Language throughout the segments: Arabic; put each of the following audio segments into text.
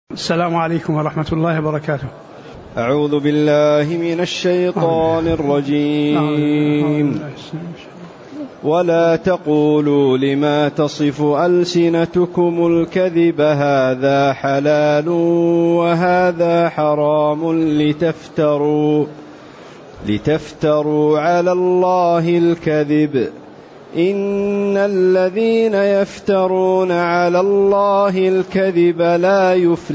السلام عليكم ورحمة الله وبركاته. أعوذ بالله من الشيطان الرجيم. ولا تقولوا لما تصف ألسنتكم الكذب هذا حلال وهذا حرام لتفتروا على الله الكذب إن الذين يفترون على الله الكذب لا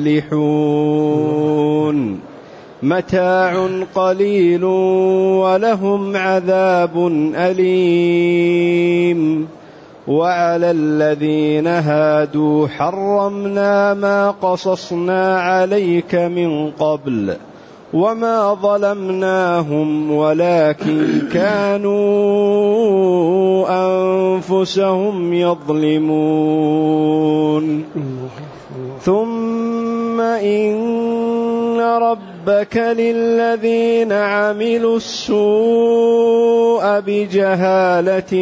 يفلحون متاع قليل ولهم عذاب أليم. وعلى الذين هادوا حرمنا ما قصصنا عليك من قبل وما ظلمناهم ولكن كانوا أنفسهم يظلمون. ثم إن ربك للذين عملوا السوء بجهالة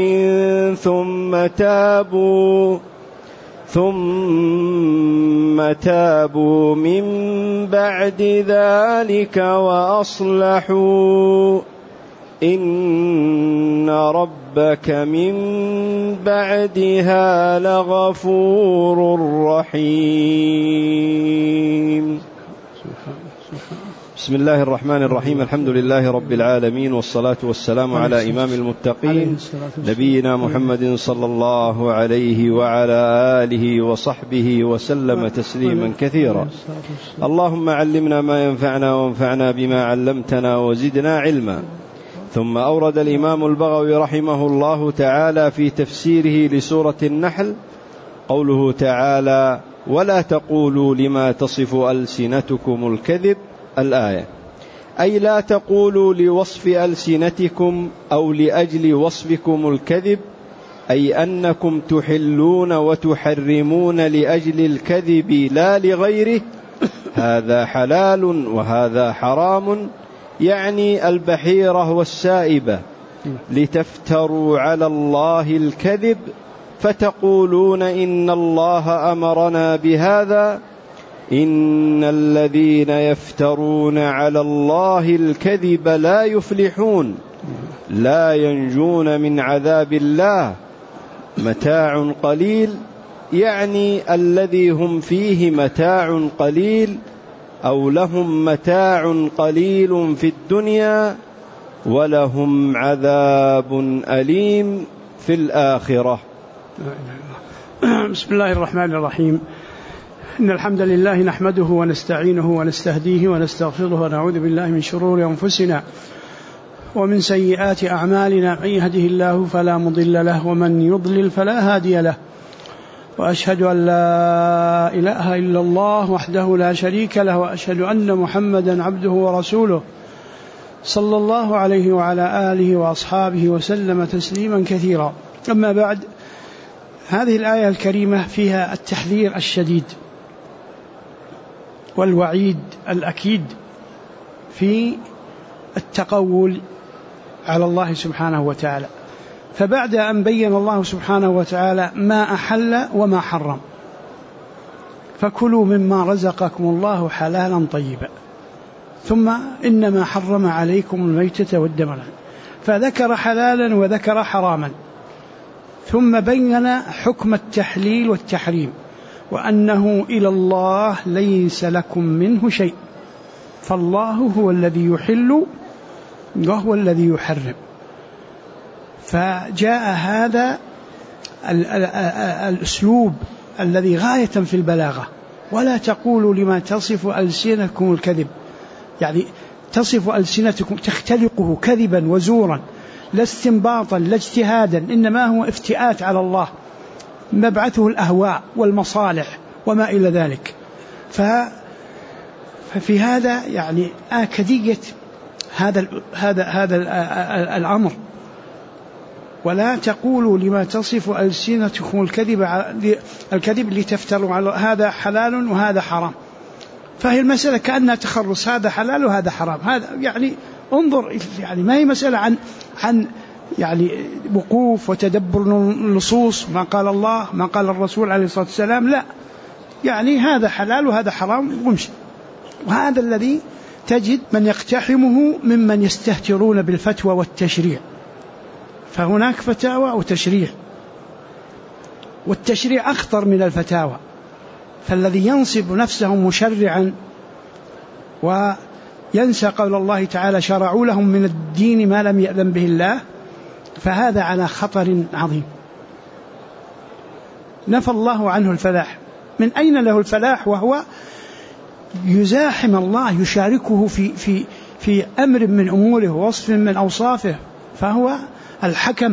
ثم تابوا من بعد ذلك وأصلحوا إن ربك من بعدها لغفور رحيم. بسم الله الرحمن الرحيم. الحمد لله رب العالمين، والصلاة والسلام على إمام المتقين نبينا محمد صلى الله عليه وعلى آله وصحبه وسلم تسليما كثيرا. اللهم علمنا ما ينفعنا وانفعنا بما علمتنا وزدنا علما. ثم أورد الإمام البغوي رحمه الله تعالى في تفسيره لسورة النحل قوله تعالى: ولا تقولوا لما تصف ألسنتكم الكذب، الآية، أي لا تقولوا لوصف ألسنتكم أو لأجل وصفكم الكذب، أي أنكم تحلون وتحرمون لأجل الكذب لا لغيره، هذا حلال وهذا حرام، يعني البحيرة والسائبة، لتفتروا على الله الكذب فتقولون إن الله أمرنا بهذا، إن الذين يفترون على الله الكذب لا يفلحون، لا ينجون من عذاب الله، متاع قليل، يعني الذي هم فيه متاع قليل، أو لهم متاع قليل في الدنيا ولهم عذاب أليم في الآخرة. بسم الله الرحمن الرحيم. إن الحمد لله نحمده ونستعينه ونستهديه ونستغفره ونعوذ بالله من شرور أنفسنا ومن سيئات أعمالنا، من يهده الله فلا مضل له ومن يضلل فلا هادي له، وأشهد أن لا إله إلا الله وحده لا شريك له، وأشهد أن محمدا عبده ورسوله صلى الله عليه وعلى آله وأصحابه وسلم تسليما كثيرا. أما بعد، هذه الآية الكريمة فيها التحذير الشديد والوعيد الأكيد في التقول على الله سبحانه وتعالى. فبعد أن بين الله سبحانه وتعالى ما أحل وما حرم، فكلوا مما رزقكم الله حلالا طيبا، ثم إنما حرم عليكم الميتة والدم، فذكر حلالا وذكر حراما، ثم بين حكم التحليل والتحريم، وأنه إلى الله ليس لكم منه شيء، فالله هو الذي يحل وهو الذي يحرم. فجاء هذا الأسلوب الذي غاية في البلاغة: ولا تقولوا لما تصف ألسنتكم الكذب، يعني تصف ألسنتكم، تختلقه كذبا وزورا، لا استنباطا لا اجتهادا، إنما هو افتئات على الله، مبعثه الأهواء والمصالح وما إلى ذلك. ففي هذا يعني آكدية هذا الأمر: ولا تقولوا لما تصف ألسنتكم الكذب لتفتروا على، هذا حلال وهذا حرام. فهي المسألة كأنها تخرص، هذا حلال وهذا حرام. هذا يعني انظر، يعني ما هي مسألة عن يعني وقوف وتدبر النصوص، ما قال الله ما قال الرسول عليه الصلاة والسلام، لا، يعني هذا حلال وهذا حرام ومشي. وهذا الذي تجد من يقتحمه ممن يستهترون بالفتوى والتشريع، فهناك فتاوى وتشريع، والتشريع أخطر من الفتاوى. فالذي ينصب نفسه مشرعا وينسى قول الله تعالى شرعوا لهم من الدين ما لم يأذن به الله، فهذا على خطر عظيم. نفى الله عنه الفلاح. من أين له الفلاح وهو يزاحم الله، يشاركه في أمر من أموره ووصف من أوصافه، فهو الحكم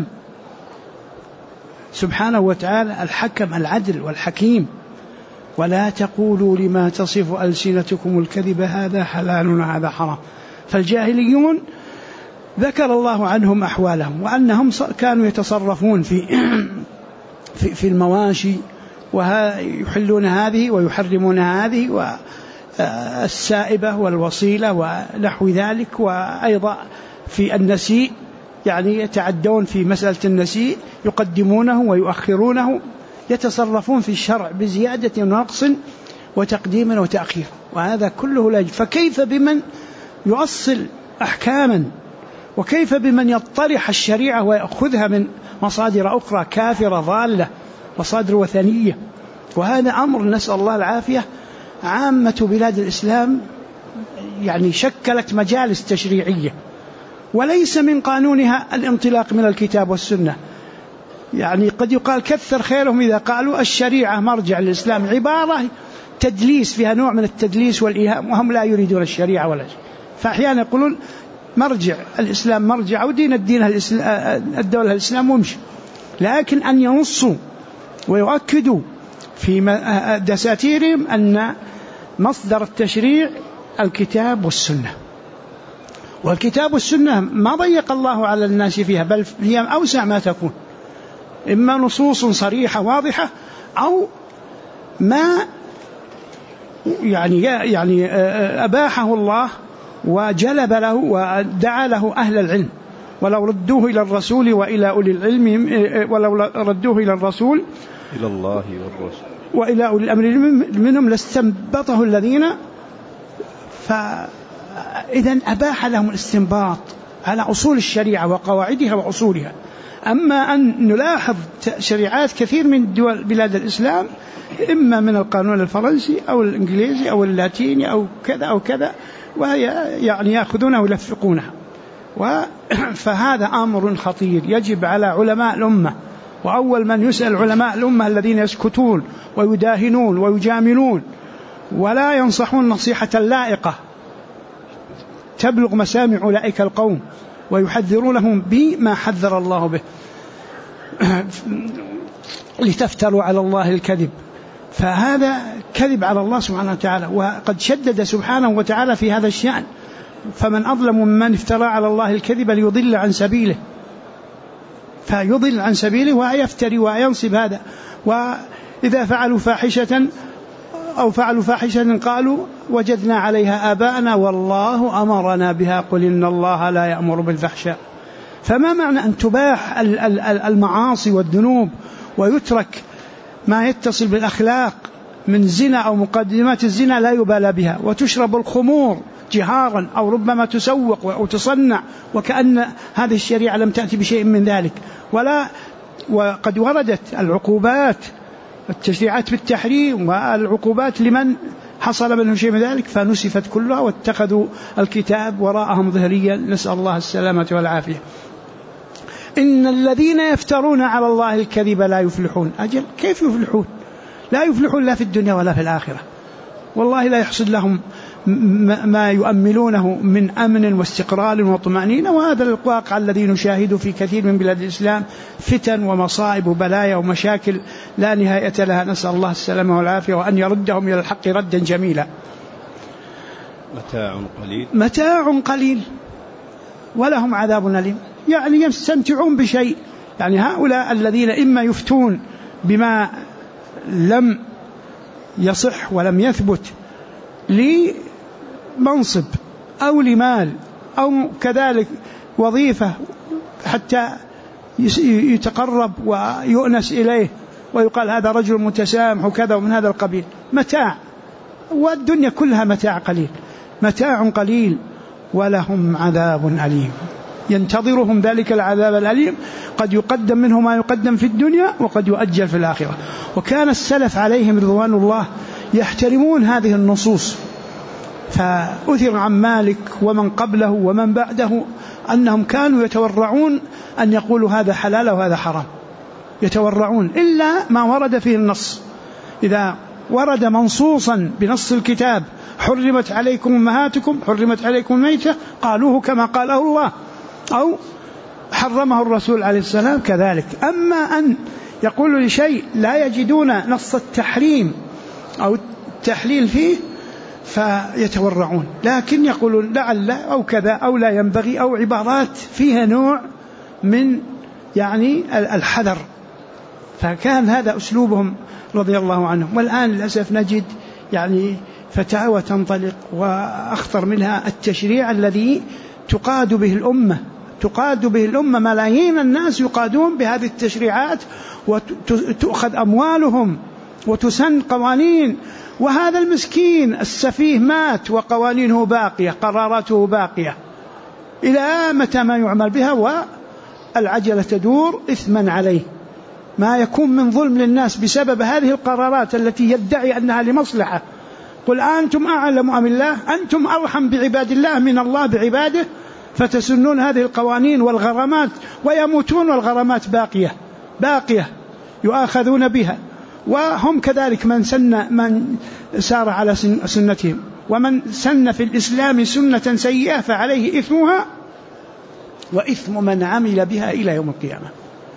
سبحانه وتعالى، الحكم العدل والحكيم. ولا تقولوا لما تصف ألسنتكم الكذب هذا حلال وهذا حرام. فالجاهليون ذكر الله عنهم أحوالهم، وأنهم كانوا يتصرفون في المواشي ويحلون هذه ويحرمون هذه، والسائبة والوصيلة ونحو ذلك. وأيضا في النسيء، يعني يتعدون في مسألة النسيء، يقدمونه ويؤخرونه، يتصرفون في الشرع بزيادة ونقص وتقديم وتأخير، وهذا كله لا يجوز. فكيف بمن يؤصل أحكاما، وكيف بمن يطرح الشريعة ويأخذها من مصادر أخرى كافرة ضالة، مصادر وثنية. وهذا أمر نسأل الله العافية. عامة بلاد الإسلام يعني شكلت مجالس تشريعية، وليس من قانونها الانطلاق من الكتاب والسنة. يعني قد يقال كثر خيرهم إذا قالوا الشريعة مرجع للإسلام، عبارة تدليس فيها نوع من التدليس والإيهام، وهم لا يريدون الشريعة ولا شيء. فأحيانا يقولون مرجع الإسلام مرجع، ودين الدولة الإسلام ومشي. لكن أن ينصوا ويؤكدوا في دساتيرهم أن مصدر التشريع الكتاب والسنة، والكتاب والسنة ما ضيق الله على الناس فيها، بل هي أوسع ما تكون، إما نصوص صريحة واضحة، أو ما يعني أباحه الله وجلب له ودعا له أهل العلم، ولو ردوه إلى الرسول وإلى أولي العلم، ولو ردوه إلى الرسول إلى الله والرسول وإلى أولي الأمر منهم لاستنبطه الذين. فإذا أباح لهم الاستنباط على أصول الشريعة وقواعدها وأصولها. أما أن نلاحظ شريعات كثير من دول بلاد الإسلام إما من القانون الفرنسي أو الإنجليزي أو اللاتيني أو كذا أو كذا، وهي يعني يأخذونها ويلفقونها. فهذا أمر خطير يجب على علماء الأمة، وأول من يسأل علماء الأمة الذين يسكتون ويداهنون ويجاملون ولا ينصحون نصيحة لائقة تبلغ مسامع أولئك القوم، ويحذرونهم بما حذر الله به لتفتروا على الله الكذب. فهذا كذب على الله سبحانه وتعالى، وقد شدد سبحانه وتعالى في هذا الشأن. فمن أظلم ممن افترى على الله الكذب ليضل عن سبيله، فيضل عن سبيله ويفتري وينصب هذا. وإذا فعلوا فاحشة أو فعلوا فاحشة قالوا وجدنا عليها آباءنا والله أمرنا بها قل إن الله لا يأمر بالفحشاء. فما معنى أن تباح المعاصي والذنوب ويترك ما يتصل بالأخلاق من زنا أو مقدمات الزنا لا يبالى بها، وتشرب الخمور جهارا أو ربما تسوق أو تصنع، وكأن هذه الشريعة لم تأتي بشيء من ذلك. وقد وردت العقوبات والتشريعات بالتحريم والعقوبات لمن حصل منه شيء من ذلك، فنسفت كلها واتخذوا الكتاب وراءهم ظهريا، نسأل الله السلامة والعافية. إن الذين يفترون على الله الكذب لا يفلحون. أجل كيف يفلحون؟ لا يفلحون لا في الدنيا ولا في الآخرة، والله لا يحصل لهم ما يؤملونه من أمن واستقرار وطمأنينة. وهذا الواقع الذي نشاهده في كثير من بلاد الإسلام، فتن ومصائب وبلايا ومشاكل لا نهاية لها، نسأل الله السلامة والعافية، وأن يردهم إلى الحق ردا جميلا. متاع قليل ولهم عذاب أليم. يعني يستمتعون بشيء. يعني هؤلاء الذين إما يفتون بما لم يصح ولم يثبت لمنصب أو لمال أو كذلك وظيفة حتى يتقرب ويؤنس إليه ويقال هذا رجل متسامح وكذا ومن هذا القبيل، متاع، والدنيا كلها متاع قليل، متاع قليل ولهم عذاب أليم ينتظرهم ذلك العذاب الأليم، قد يقدم منه ما يقدم في الدنيا وقد يؤجل في الآخرة. وكان السلف عليهم رضوان الله يحترمون هذه النصوص، فأثر عن مالك ومن قبله ومن بعده أنهم كانوا يتورعون أن يقولوا هذا حلال وهذا حرام، يتورعون إلا ما ورد فيه النص. إذا ورد منصوصا بنص الكتاب حرمت عليكم أمهاتكم، حرمت عليكم الميتة، قالوه كما قاله الله أو حرمه الرسول عليه السلام كذلك. أما أن يقولوا لشيء لا يجدون نص التحريم أو التحليل فيه فيتورعون، لكن يقولون لعل أو كذا أو لا ينبغي أو عبارات فيها نوع من يعني الحذر. فكان هذا أسلوبهم رضي الله عنهم. والآن للأسف نجد يعني فتاوى تنطلق، وأخطر منها التشريع الذي تقاد به الأمة، ملايين الناس يقادون بهذه التشريعات وتؤخذ أموالهم وتسن قوانين، وهذا المسكين السفيه مات وقوانينه باقية، قراراته باقية إلى متى ما يعمل بها، والعجلة تدور إثما عليه. ما يكون من ظلم للناس بسبب هذه القرارات التي يدعي أنها لمصلحة. قل أنتم أعلم أم الله؟ أنتم أرحم بعباد الله من الله بعباده، فتسنون هذه القوانين والغرامات ويموتون والغرامات باقية يؤاخذون بها. وهم كذلك من سار على سنتهم، ومن سن في الإسلام سنة سيئة فعليه إثمها وإثم من عمل بها إلى يوم القيامة.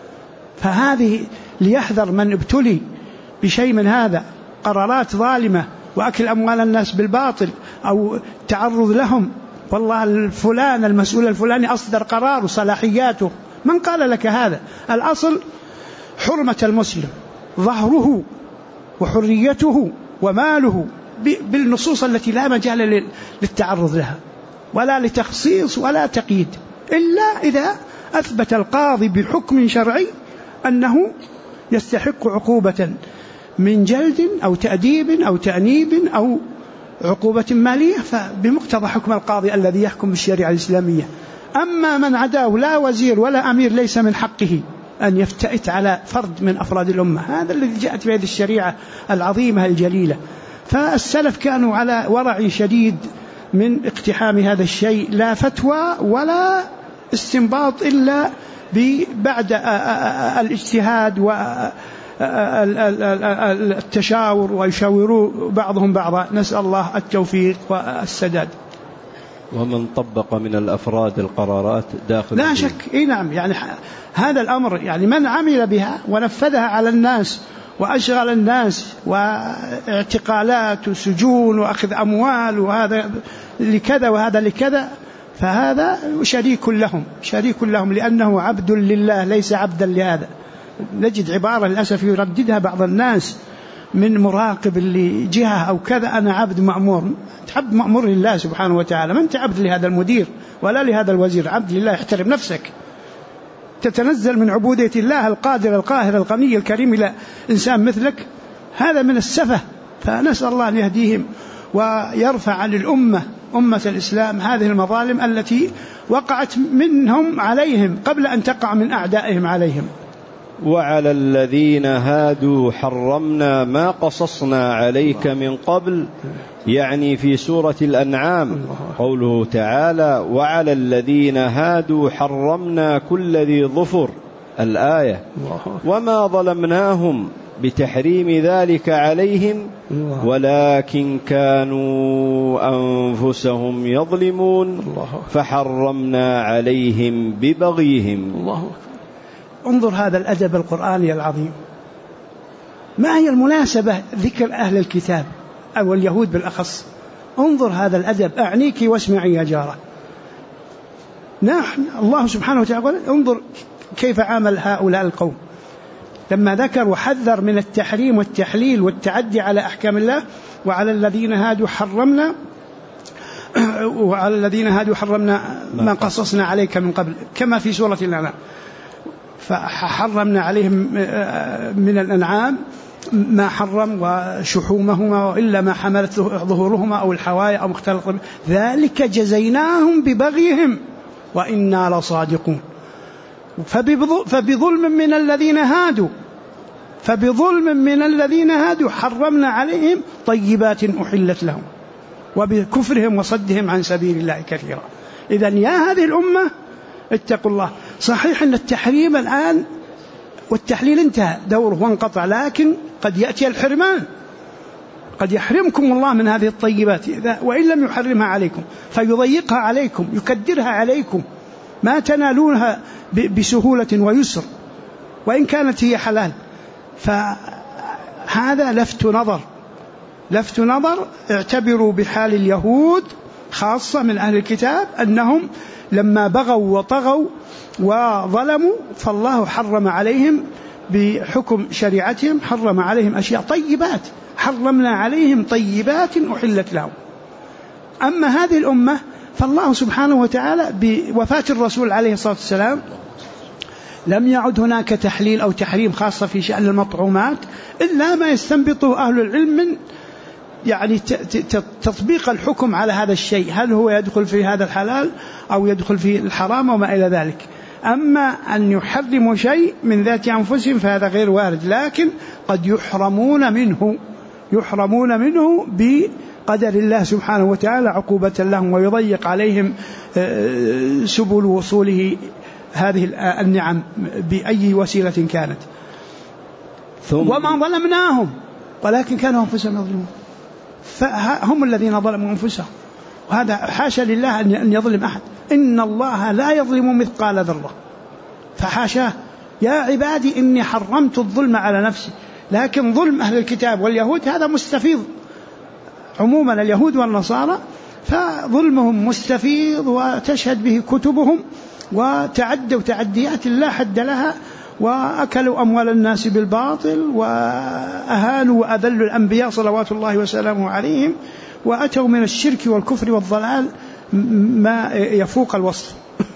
فهذه ليحذر من ابتلي بشيء من هذا، قرارات ظالمة وأكل أموال الناس بالباطل أو تعرض لهم. والله الفلان المسؤول الفلاني أصدر قرار وصلاحياته، من قال لك هذا؟ الأصل حرمة المسلم، ظهره وحريته وماله بالنصوص التي لا مجال للتعرض لها ولا لتخصيص ولا تقييد، إلا إذا أثبت القاضي بحكم شرعي أنه يستحق عقوبة من جلد أو تأديب أو تأنيب أو عقوبة مالية، فبمقتضى حكم القاضي الذي يحكم بالشريعة الإسلامية. أما من عداه لا وزير ولا أمير ليس من حقه أن يفتئت على فرد من أفراد الأمة. هذا الذي جاءت بهذه الشريعة العظيمة الجليلة. فالسلف كانوا على ورع شديد من اقتحام هذا الشيء، لا فتوى ولا استنباط إلا بعد الاجتهاد والتشاور، ويشاوروا بعضهم بعضا. نسأل الله التوفيق والسداد. ومن طبق من الأفراد القرارات داخل لا شك نعم، يعني هذا الأمر يعني من عمل بها ونفذها على الناس وأشغل الناس واعتقالات وسجون وأخذ أموال، وهذا لكذا وهذا لكذا، فهذا شريك لهم لأنه عبد لله ليس عبدا لهذا. نجد عبارة للأسف يرددها بعض الناس من مراقب لجهة أو كذا: أنا عبد مأمور. عبد مأمور لله سبحانه وتعالى، ما أنت عبد لهذا المدير ولا لهذا الوزير، عبد لله. احترم نفسك، تتنزل من عبودية الله القادر القاهر الغني الكريم إلى إنسان مثلك، هذا من السفه. فنسأل الله أن يهديهم ويرفع عن الأمة أمة الإسلام هذه المظالم التي وقعت منهم عليهم قبل أن تقع من أعدائهم عليهم. وعلى الذين هادوا حرمنا ما قصصنا عليك من قبل، يعني في سورة الأنعام قوله تعالى: وعلى الذين هادوا حرمنا كل ذي ظفر، الآية. وما ظلمناهم بتحريم ذلك عليهم ولكن كانوا أنفسهم يظلمون فحرمنا عليهم ببغيهم. انظر هذا الأدب القرآني العظيم. ما هي المناسبة ذكر أهل الكتاب أو اليهود بالأخص؟ انظر هذا الأدب، أعنيك واسمعي يا جارة. نحن الله سبحانه وتعالى انظر كيف عامل هؤلاء القوم لما ذكر وحذر من التحريم والتحليل والتعدي على أحكام الله. وعلى الذين هادوا حرمنا ما قصصنا عليك من قبل، كما في سورة الأنعام. فحرمنا عليهم من الأنعام ما حرم وشحومهما وإلا ما حملت ظهورهما أو الحوايا أو مختلط ذلك جزيناهم ببغيهم وإنا لصادقون. فبظلم من الذين هادوا حرمنا عليهم طيبات أحلت لهم وبكفرهم وصدهم عن سبيل الله كثيرا. إذن يا هذه الأمة اتقوا الله. صحيح أن التحريم الآن والتحليل انتهى دوره وانقطع، لكن قد يأتي الحرمان، قد يحرمكم الله من هذه الطيبات وإن لم يحرمها عليكم فيضيقها عليكم يكدرها عليكم، ما تنالونها بسهولة ويسر وإن كانت هي حلال. فهذا لفت نظر. اعتبروا بحال اليهود خاصة من أهل الكتاب أنهم لما بغوا وطغوا وظلموا فالله حرم عليهم بحكم شريعتهم، حرم عليهم أشياء طيبات، حرمنا عليهم طيبات أحلت لهم. أما هذه الأمة فالله سبحانه وتعالى بوفاة الرسول عليه الصلاة والسلام لم يعد هناك تحليل أو تحريم خاصة في شأن المطعومات إلا ما يستنبطه أهل العلم من يعني تطبيق الحكم على هذا الشيء، هل هو يدخل في هذا الحلال أو يدخل في الحرام وما إلى ذلك. أما أن يحرموا شيء من ذات أنفسهم فهذا غير وارد، لكن قد يحرمون منه بقدر الله سبحانه وتعالى عقوبة لهم ويضيق عليهم سبل وصوله هذه النعم بأي وسيلة كانت. وما ظلمناهم ولكن كانوا أنفسهم يظلمون، فهم الذين ظلموا أنفسهم، وهذا حاشا لله أن يظلم أحد. إن الله لا يظلم مثقال ذرة، فحاشاه. يا عبادي إني حرمت الظلم على نفسي. لكن ظلم أهل الكتاب واليهود هذا مستفيض عموما، اليهود والنصارى فظلمهم مستفيض وتشهد به كتبهم، وتعدوا تعديات لا حد لها، وأكلوا أموال الناس بالباطل وأهانوا وأذلوا الأنبياء صلوات الله وسلامه عليهم، وأتوا من الشرك والكفر والضلال ما يفوق الوصف.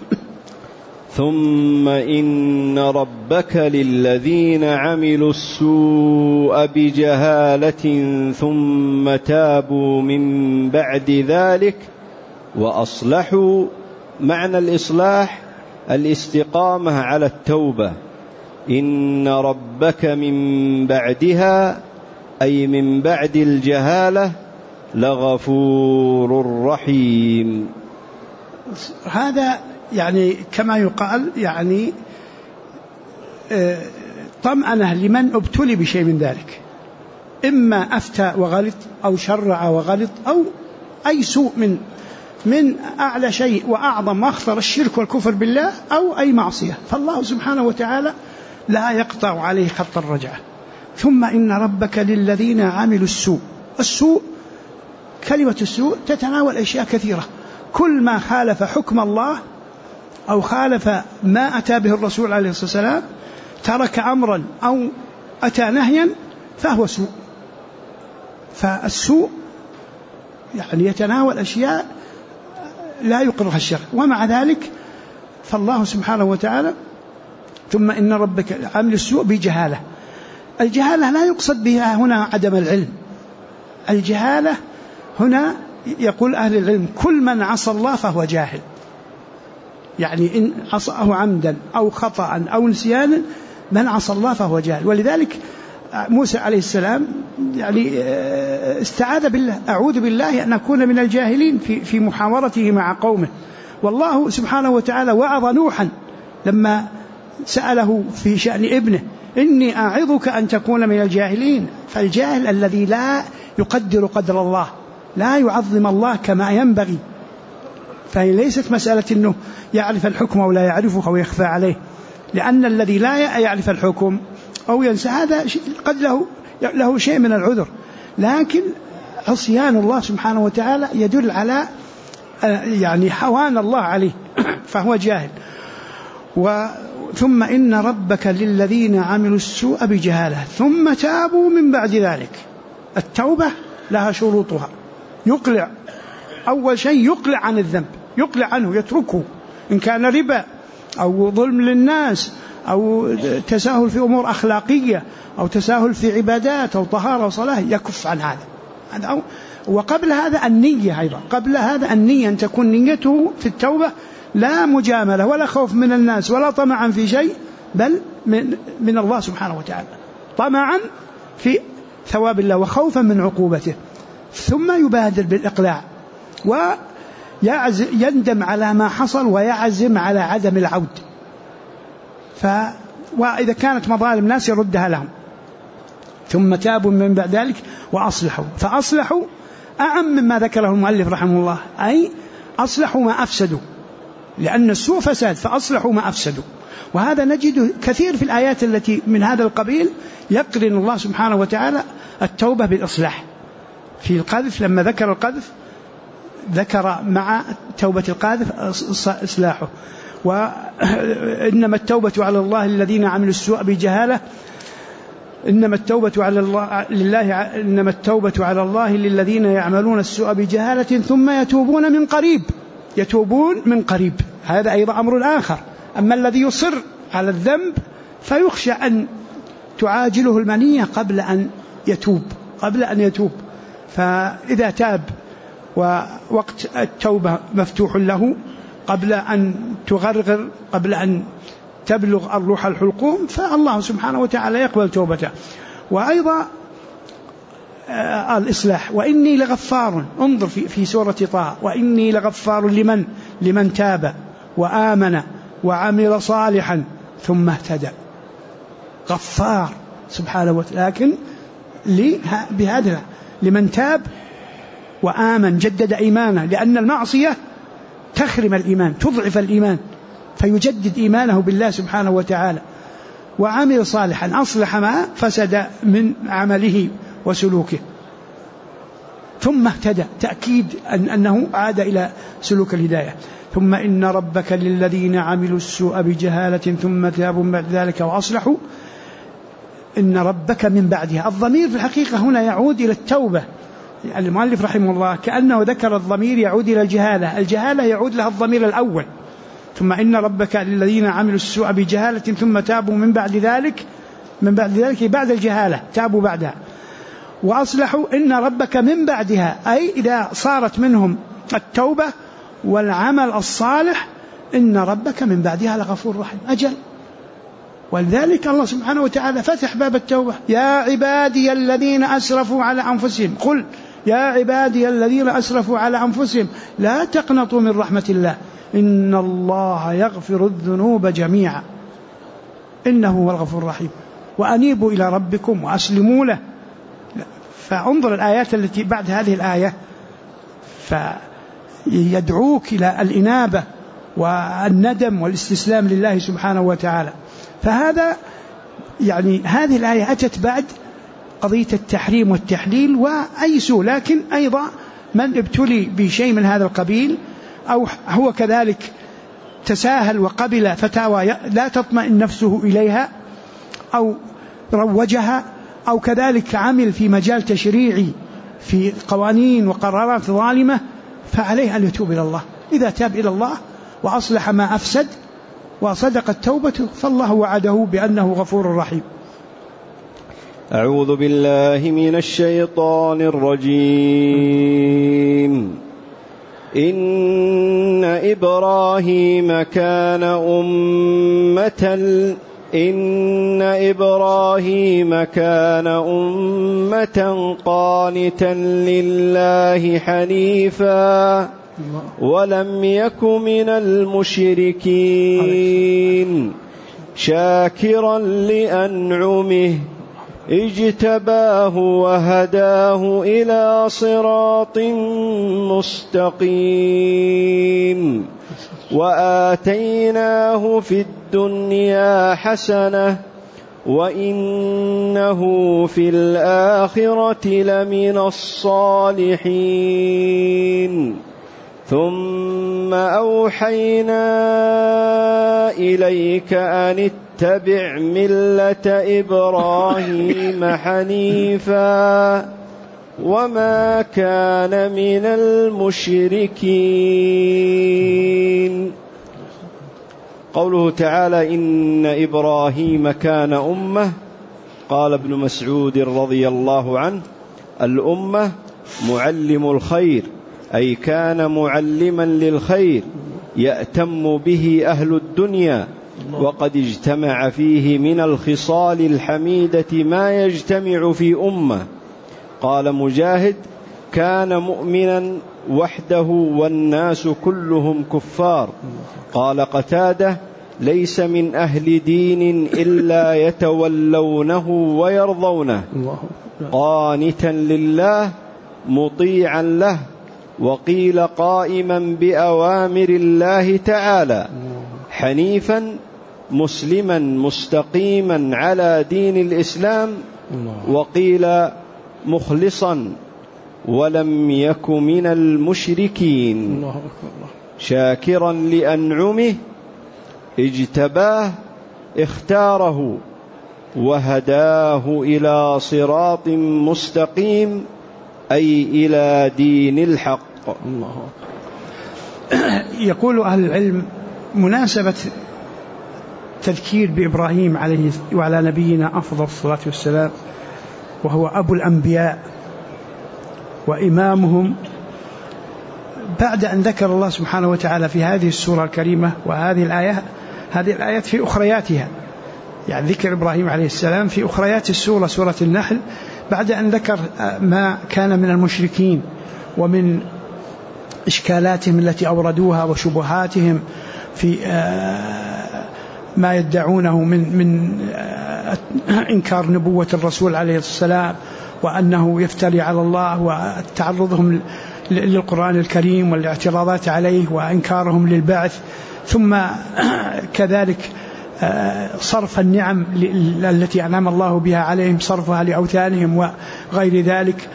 ثم إن ربك للذين عملوا السوء بجهالة ثم تابوا من بعد ذلك وأصلحوا. معنى الإصلاح الاستقامة على التوبة. إن ربك من بعدها أي من بعد الجهالة لغفور رحيم. هذا يعني كما يقال يعني طمأنة لمن ابتلي بشيء من ذلك، إما أفتى وغلط أو شرع وغلط أو أي سوء من أعلى شيء وأعظم وأخطر الشرك والكفر بالله أو أي معصية، فالله سبحانه وتعالى لا يقطع عليه خط الرجعة. ثم إن ربك للذين عملوا السوء كلمة السوء تتناول أشياء كثيرة، كل ما خالف حكم الله أو خالف ما أتى به الرسول عليه الصلاة والسلام، ترك أمرا أو أتى نهيا فهو سوء. فالسوء يعني يتناول أشياء لا يقرها الشرع، ومع ذلك فالله سبحانه وتعالى ثم إن ربك عمل السوء بجهالة. الجهالة لا يقصد بها هنا عدم العلم، الجهالة هنا يقول أهل العلم كل من عصى الله فهو جاهل، يعني إن عصاه عمدا أو خطأ أو نسيانا من عصى الله فهو جاهل. ولذلك موسى عليه السلام يعني استعاذ بالله، أعوذ بالله أن أكون من الجاهلين في محاورته مع قومه. والله سبحانه وتعالى وعظ نوحا لما سأله في شأن ابنه إني أعظك أن تكون من الجاهلين. فالجاهل الذي لا يقدر قدر الله، لا يعظم الله كما ينبغي، فهي ليست مسألة أنه يعرف الحكم أو لا يعرفه أو يخفى عليه، لأن الذي لا يعرف الحكم أو ينسى هذا قد له شيء من العذر، لكن عصيان الله سبحانه وتعالى يدل على يعني حوان الله عليه فهو جاهل. ثم إن ربك للذين عملوا السوء بجهالة ثم تابوا من بعد ذلك. التوبة لها شروطها، يقلع أول شيء، يقلع عن الذنب، يقلع عنه، يتركه، إن كان ربا أو ظلم للناس أو تساهل في أمور أخلاقية أو تساهل في عبادات أو طهارة وصلاة يكف عن هذا. وقبل هذا النية أيضا، قبل هذا النية أن تكون نيته في التوبة لا مجاملة ولا خوف من الناس ولا طمعا في شيء، بل من الله سبحانه وتعالى، طمعا في ثواب الله وخوفا من عقوبته، ثم يبادر بالإقلاع ويندم على ما حصل ويعزم على عدم العود. وإذا كانت مظالم ناس يردها لهم، ثم تابوا من بعد ذلك وأصلحوا. فأصلحوا أعم مما ذكره المؤلف رحمه الله، أي أصلحوا ما أفسدوا، لأن السوء فساد، فأصلحوا ما أفسدوا. وهذا نجد كثير في الآيات التي من هذا القبيل، يقرن الله سبحانه وتعالى التوبة بالإصلاح. في القذف لما ذكر القذف ذكر مع توبة القاذف إصلاحه. وإنما التوبة على الله للذين عملوا السوء بجهالة، إنما التوبة على الله للذين يعملون السوء بجهالة ثم يتوبون من قريب. هذا أيضا أمر آخر. أما الذي يصر على الذنب فيخشى أن تعاجله المنية قبل أن يتوب. فإذا تاب ووقت التوبة مفتوح له قبل أن تغرغر، قبل أن تبلغ الروح الحلقوم، فالله سبحانه وتعالى يقبل توبته. وأيضا الإصلاح، وإني لغفار، انظر في سورة طه، وإني لغفار لمن تاب وآمن وعمل صالحا ثم اهتدى. غفار سبحانه وتعالى، لكن بهذا لمن تاب وآمن جدد إيمانه، لأن المعصية تخرم الإيمان، تضعف الإيمان، فيجدد إيمانه بالله سبحانه وتعالى. وعمل صالحا، أصلح ما فسد من عمله وسلوكه، ثم اهتدى، تأكيد أنه عاد إلى سلوك الهداية. ثم إن ربك للذين عملوا السوء بجهالة ثم تابوا بعد ذلك وأصلحوا، إن ربك من بعدها. الضمير في الحقيقة هنا يعود إلى التوبة. المؤلف رحمه الله كأنه ذكر الضمير يعود إلى الجهالة يعود لها الضمير الأول. ثم إن ربك للذين عملوا السوء بجهالة ثم تابوا من بعد ذلك بعد الجهالة تابوا بعدها وأصلحوا، إن ربك من بعدها، أي إذا صارت منهم التوبة والعمل الصالح، إن ربك من بعدها لغفور رحيم. أجل. ولذلك الله سبحانه وتعالى فتح باب التوبة. يا عبادي الذين أسرفوا على أنفسهم، قل يا عبادي الذين أسرفوا على أنفسهم لا تقنطوا من رحمة الله إن الله يغفر الذنوب جميعا إنه هو الغفور الرحيم وأنيبوا إلى ربكم وأسلموا له. فانظر الآيات التي بعد هذه الآية، فيدعوك إلى الإنابة والندم والاستسلام لله سبحانه وتعالى. فهذا يعني هذه الآية أتت بعد قضية التحريم والتحليل وأي سوء، لكن أيضا من ابتلي بشيء من هذا القبيل أو هو كذلك تساهل وقبل فتاوى لا تطمئن نفسه إليها أو روجها، أو كذلك عمل في مجال تشريعي في قوانين وقرارات ظالمة، فعليه أن يتوب إلى الله. إذا تاب إلى الله وأصلح ما أفسد وصدقت توبته فالله وعده بأنه غفور رحيم. أعوذ بالله من الشيطان الرجيم. إن إبراهيم كان أمة قانتا لله حنيفا ولم يك من المشركين شاكرا لأنعمه اجتباه وهداه إلى صراط مستقيم وآتيناه في الدنيا حسنة وإنه في الآخرة لمن الصالحين ثم أوحينا إليك أن اتبع ملة إبراهيم حنيفا وما كان من المشركين. قوله تعالى: إن إبراهيم كان أمة. قال ابن مسعود رضي الله عنه: الأمة معلم الخير، أي كان معلما للخير يأتم به أهل الدنيا، وقد اجتمع فيه من الخصال الحميدة ما يجتمع في أمة. قال مجاهد: كان مؤمنا وحده والناس كلهم كفار. قال قتادة: ليس من أهل دين إلا يتولونه ويرضونه، قانتا لله مطيعا له، وقيل قائما بأوامر الله تعالى، حنيفا مسلما مستقيما على دين الإسلام، وقيل مخلصا ولم يك من المشركين، شاكرا لأنعمه اجتباه اختاره وهداه إلى صراط مستقيم، أي إلى دين الحق. يقول أهل العلم: مناسبة تذكير بإبراهيم عليه وعلى نبينا أفضل الصلاة والسلام، وهو أبو الأنبياء وإمامهم، بعد أن ذكر الله سبحانه وتعالى في هذه السورة الكريمة وهذه الآيات في أخرياتها، يعني ذكر إبراهيم عليه السلام في أخريات السورة، سورة النحل، بعد أن ذكر ما كان من المشركين ومن إشكالاتهم التي أوردوها وشبهاتهم في ما يدعونه من إنكار نبوة الرسول عليه السلام، وأنه يفتري على الله، وتعرضهم للقرآن الكريم والاعتراضات عليه وإنكارهم للبعث، ثم كذلك صرف النعم التي أنعم الله بها عليهم، صرفها لأوثانهم وغير ذلك،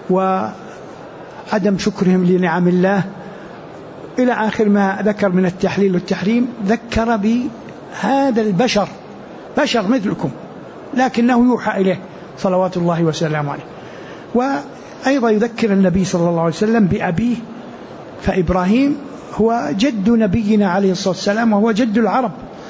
وعدم شكرهم لنعم الله، إلى آخر ما ذكر من التحليل والتحريم. ذكر بهذا البشر، بشر مثلكم لكنه يوحى إليه صلوات الله وسلامه عليه. وأيضا يذكر النبي صلى الله عليه وسلم بأبيه، فإبراهيم هو جد نبينا عليه الصلاة والسلام، وهو جد العرب.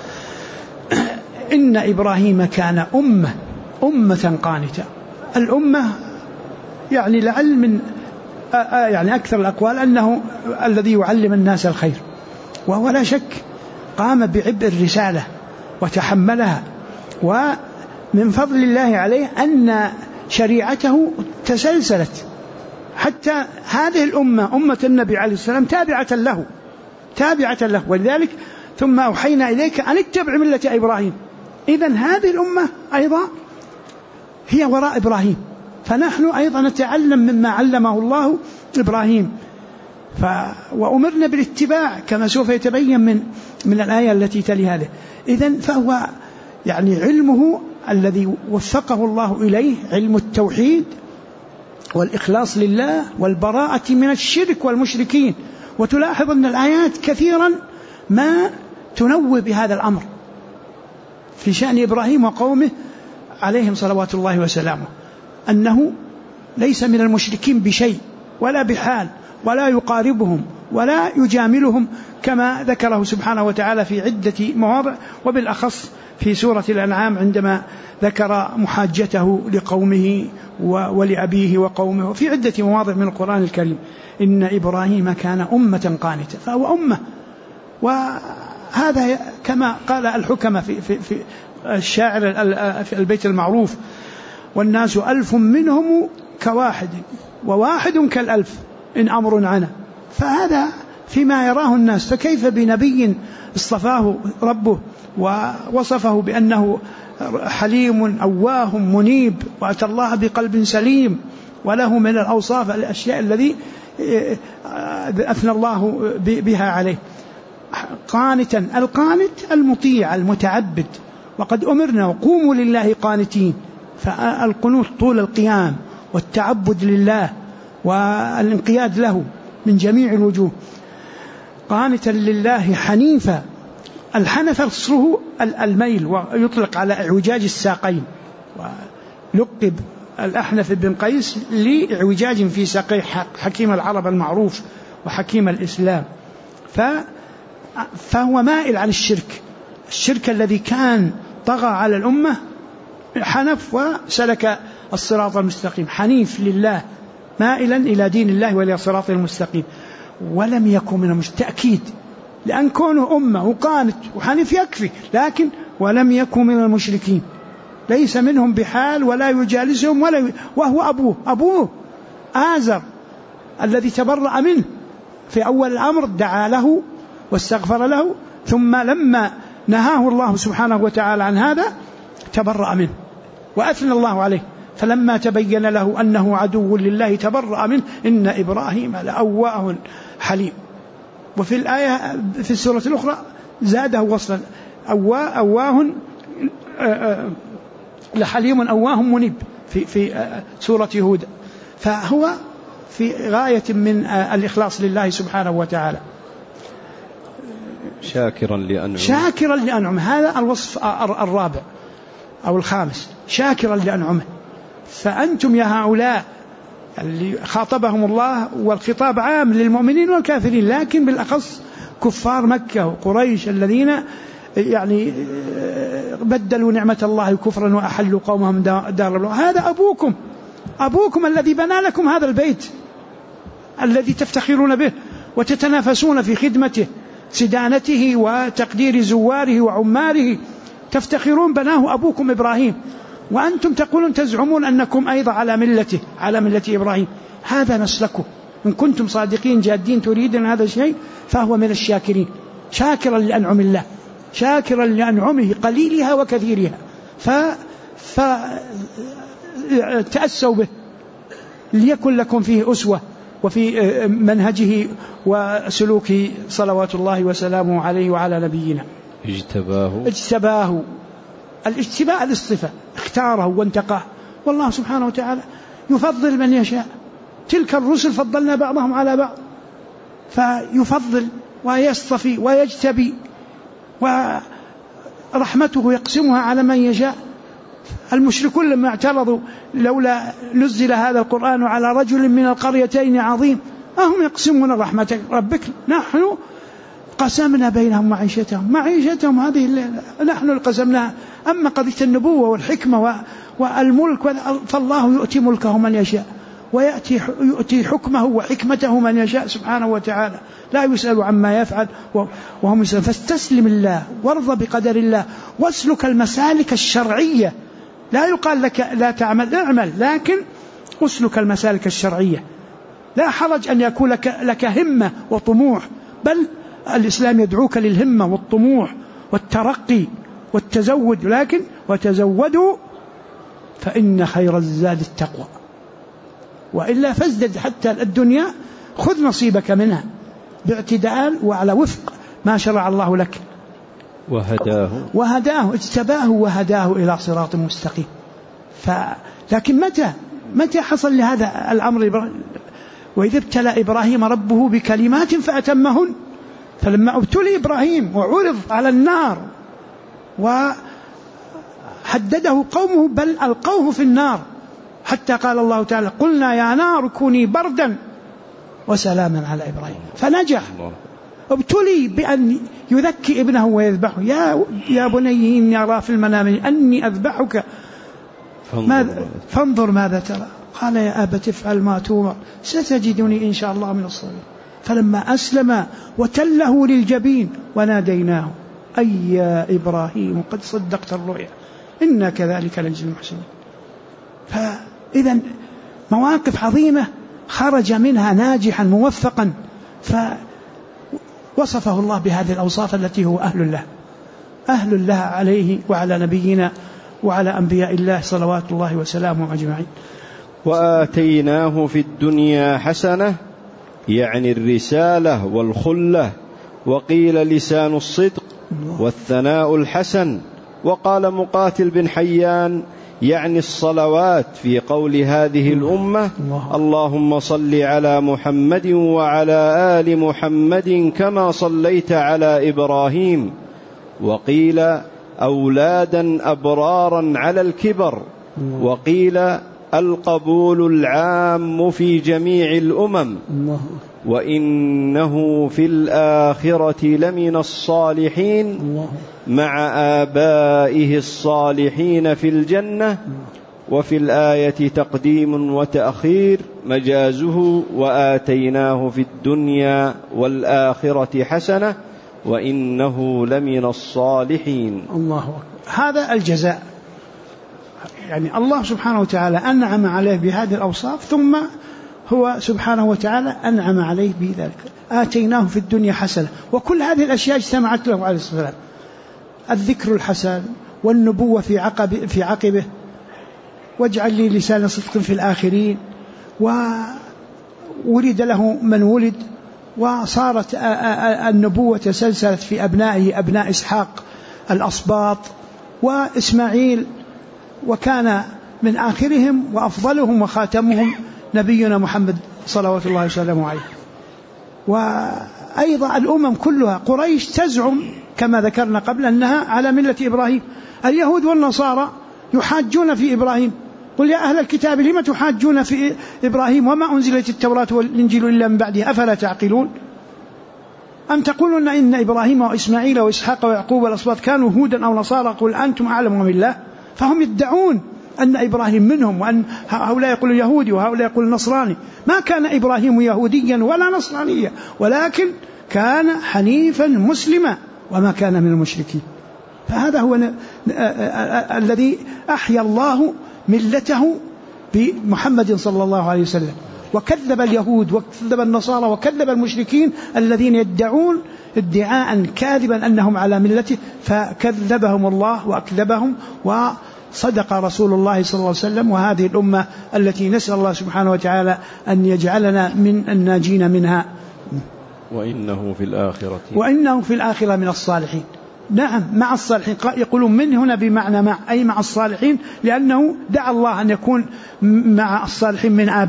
إن إبراهيم كان أمة قانتة. الأمة يعني لعل من يعني أكثر الأقوال أنه الذي يعلم الناس الخير، وهو لا شك قام بعبء الرسالة وتحملها، ومن فضل الله عليه أن شريعته تسلسلت حتى هذه الأمة، أمة النبي عليه السلام، تابعة له، ولذلك ثم أوحينا إليك أن اتبع ملة إبراهيم. إذن هذه الأمة أيضا هي وراء إبراهيم، فنحن أيضا نتعلم مما علمه الله إبراهيم، وأمرنا بالاتباع كما سوف يتبين من الآية التي تلي هذه. إذن فهو يعني علمه الذي وفقه الله إليه علم التوحيد والإخلاص لله والبراءة من الشرك والمشركين. وتلاحظ أن الآيات كثيرا ما تنوه بهذا الأمر في شأن إبراهيم وقومه عليهم صلوات الله وسلامه، أنه ليس من المشركين بشيء ولا بحال، ولا يقاربهم ولا يجاملهم، كما ذكره سبحانه وتعالى في عدة مواضع، وبالأخص في سورة الأنعام عندما ذكر محاجته لقومه ولأبيه وقومه، وفي عدة مواضع من القرآن الكريم. إن إبراهيم كان أمة قانتة، فهو أمة. وهذا كما قال الحكمة في الشاعر في البيت المعروف: والناس 1000 منهم كواحد، وواحد كالألف إن أمر عنا. فهذا فيما يراه الناس، فكيف بنبي اصطفاه ربه ووصفه بأنه حليم أواه منيب وأتى الله بقلب سليم، وله من الأوصاف الأشياء الذي أثنى الله بها عليه. قانتا، القانت المطيع المتعبد، وقد أمرنا وقوموا لله قانتين، فالقنوت طول القيام والتعبد لله والانقياد له من جميع الوجوه. قانتا لله حنيفا، الحنف أصله الميل، ويطلق على اعوجاج الساقين، ولقب الأحنف بن قيس لإعوجاج في ساقيه، حكيم العرب المعروف وحكيم الإسلام. فهو مائل عن الشرك الشرك الذي كان طغى على الأمة حنف وسلك الصراط المستقيم، حنيف لله مائلا إلى دين الله وإلى صراط المستقيم، ولم يكن من تأكيد، لأن كونه أمة وقانت وحنيف يكفي، لكن ولم يكن من المشركين، ليس منهم بحال ولا يجالسهم وهو أبوه آزر الذي تبرأ منه في أول الأمر، دعا له واستغفر له، ثم لما نهاه الله سبحانه وتعالى عن هذا تبرأ منه وأثنى الله عليه، فلما تبين له أنه عدو لله تبرأ منه، إن إبراهيم لأواه حليم. وفي الآية في السورة الأخرى زاده وصلا، أواه لحليم أواه منيب في سورة هود. فهو في غاية من الإخلاص لله سبحانه وتعالى، شاكرا لأنعمه. هذا الوصف الرابع أو الخامس، شاكرا لأنعمه. فأنتم يا هؤلاء اللي خاطبهم الله، والخطاب عام للمؤمنين والكافرين، لكن بالأخص كفار مكة وقريش الذين يعني بدلوا نعمة الله كفرا وأحلوا قومهم دار الله. هذا أبوكم الذي بنى لكم هذا البيت الذي تفتخرون به وتتنافسون في خدمته، سدانته وتقدير زواره وعماره، تفتخرون بناه أبوكم إبراهيم، وأنتم تقولون تزعمون أنكم أيضا على ملة إبراهيم. هذا نسلكه، إن كنتم صادقين جادين تريدون هذا الشيء فهو من الشاكرين، شاكرا لأنعم الله، شاكرا لأنعمه قليلها وكثيرها، فتأسوا به ليكن لكم فيه أسوة وفي منهجه وسلوك صلوات الله وسلامه عليه وعلى نبينا. اجتباه الاجتباء الاصطفاء، اختاره وانتقاه، والله سبحانه وتعالى يفضل من يشاء. تلك الرسل فضلنا بعضهم على بعض، فيفضل ويصطفي ويجتبي، ورحمته يقسمها على من يشاء. المشركون لما اعترضوا لولا نزل هذا القرآن على رجل من القريتين عظيم، أهم يقسمون رحمة ربك، نحن قسمنا بينهم معيشتهم هذه الليلة نحن القسمناها. أما قضية النبوة والحكمة والملك فالله يؤتي ملكه من يشاء، ويؤتي حكمه وحكمته من يشاء سبحانه وتعالى، لا يسأل عما يفعل وهم يسألون. فاستسلم الله وارضى بقدر الله، واسلك المسالك الشرعية. لا يقال لك لا تعمل، اعمل، لكن اسلك المسالك الشرعية. لا حرج أن يكون لك همة وطموح، بل الإسلام يدعوك للهمة والطموح والترقي والتزود، لكن وتزودوا فإن خير الزاد التقوى، وإلا فازدد حتى الدنيا، خذ نصيبك منها باعتدال وعلى وفق ما شرع الله لك. وهداه اجتباه وهداه إلى صراط مستقيم. لكن متى حصل لهذا الأمر؟ وإذ ابتلى إبراهيم ربه بكلمات فأتمهن. فلما ابتلي إبراهيم وعرض على النار وحدده قومه بل ألقوه في النار، حتى قال الله تعالى قلنا يا نار كوني بردا وسلاما على إبراهيم، فنجح. ابتلي بأن يذكي ابنه ويذبحه، يا بني إني أرى في المنام أني أذبحك فانظر ماذا ترى، قال يا أبت افعل ما تؤمر ستجدني إن شاء الله من الصابرين. فلما أسلم وتله للجبين وناديناه أي يا إبراهيم قد صدقت الرؤيا إنا كذلك نجزي المحسنين. فإذا مواقف عظيمة خرج منها ناجحا موفقا، فوصفه الله بهذه الأوصاف التي هو أهل الله عليه وعلى نبينا وعلى أنبياء الله صلوات الله وسلامه أجمعين. وآتيناه في الدنيا حسنة، يعني الرسالة والخلة، وقيل لسان الصدق والثناء الحسن. وقال مقاتل بن حيان يعني الصلوات في قول هذه الأمة اللهم صل على محمد وعلى آل محمد كما صليت على إبراهيم. وقيل أولادا أبرارا على الكبر، وقيل القبول العام في جميع الأمم، وإنه في الآخرة لمن الصالحين مع آبائه الصالحين في الجنة. وفي الآية تقديم وتأخير مجازه وآتيناه في الدنيا والآخرة حسنة وإنه لمن الصالحين. الله أكبر. هذا الجزاء، يعني الله سبحانه وتعالى أنعم عليه بهذه الأوصاف، ثم هو سبحانه وتعالى أنعم عليه بذلك. آتيناه في الدنيا حسنة، وكل هذه الأشياء اجتمعت له عليه الصلاة والسلام: الذكر الحسن والنبوة في عقبه، واجعل لي لسان صدق في الآخرين، وولد له من ولد، وصارت النبوة تسلسلت في أبنائه، أبناء إسحاق الأصباط وإسماعيل، وكان من آخرهم وأفضلهم وخاتمهم نبينا محمد صلوات الله وسلامه عليه. وأيضا الأمم كلها، قريش تزعم كما ذكرنا قبل أنها على ملة إبراهيم، اليهود والنصارى يحاجون في إبراهيم: قل يا أهل الكتاب لم تحاجون في إبراهيم وما أنزلت التوراة والإنجيل إلا من بعده أفلا تعقلون؟ أم تقولون إن إبراهيم وإسماعيل وإسحاق ويعقوب والأسباط كانوا هودا أو نصارى؟ قل أنتم أعلم من الله. فهم يدعون أن إبراهيم منهم، وأن هؤلاء يقولون يهودي وهؤلاء يقولون نصراني. ما كان إبراهيم يهوديا ولا نصرانيا، ولكن كان حنيفا مسلما وما كان من المشركين. فهذا هو الذي أحيا الله ملته بمحمد صلى الله عليه وسلم، وكذب اليهود وكذب النصارى وكذب المشركين الذين يدعون ادعاء كاذبا أنهم على ملته، فكذبهم الله وأكذبهم، وصدق رسول الله صلى الله عليه وسلم. وهذه الأمة التي نسأل الله سبحانه وتعالى أن يجعلنا من الناجين منها. وإنه في الآخرة من الصالحين. نعم، مع الصالحين. يقولون من هنا بمعنى مع، أي مع الصالحين، لأنه دعا الله أن يكون مع الصالحين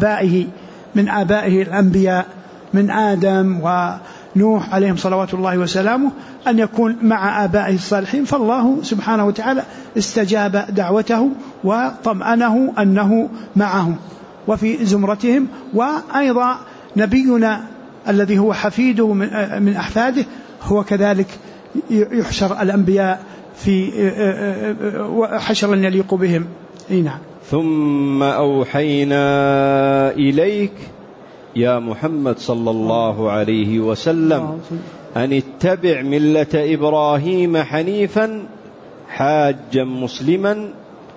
من آبائه الأنبياء، من آدم ونوح عليهم صلوات الله وسلامه، أن يكون مع آبائه الصالحين. فالله سبحانه وتعالى استجاب دعوته وطمأنه أنه معهم وفي زمرتهم. وأيضا نبينا الذي هو حفيده من أحفاده هو كذلك يحشر الأنبياء في حشرا يليق بهم. نعم. ثم أوحينا إليك يا محمد صلى الله عليه وسلم أن اتبع ملة إبراهيم حنيفا حاجا مسلما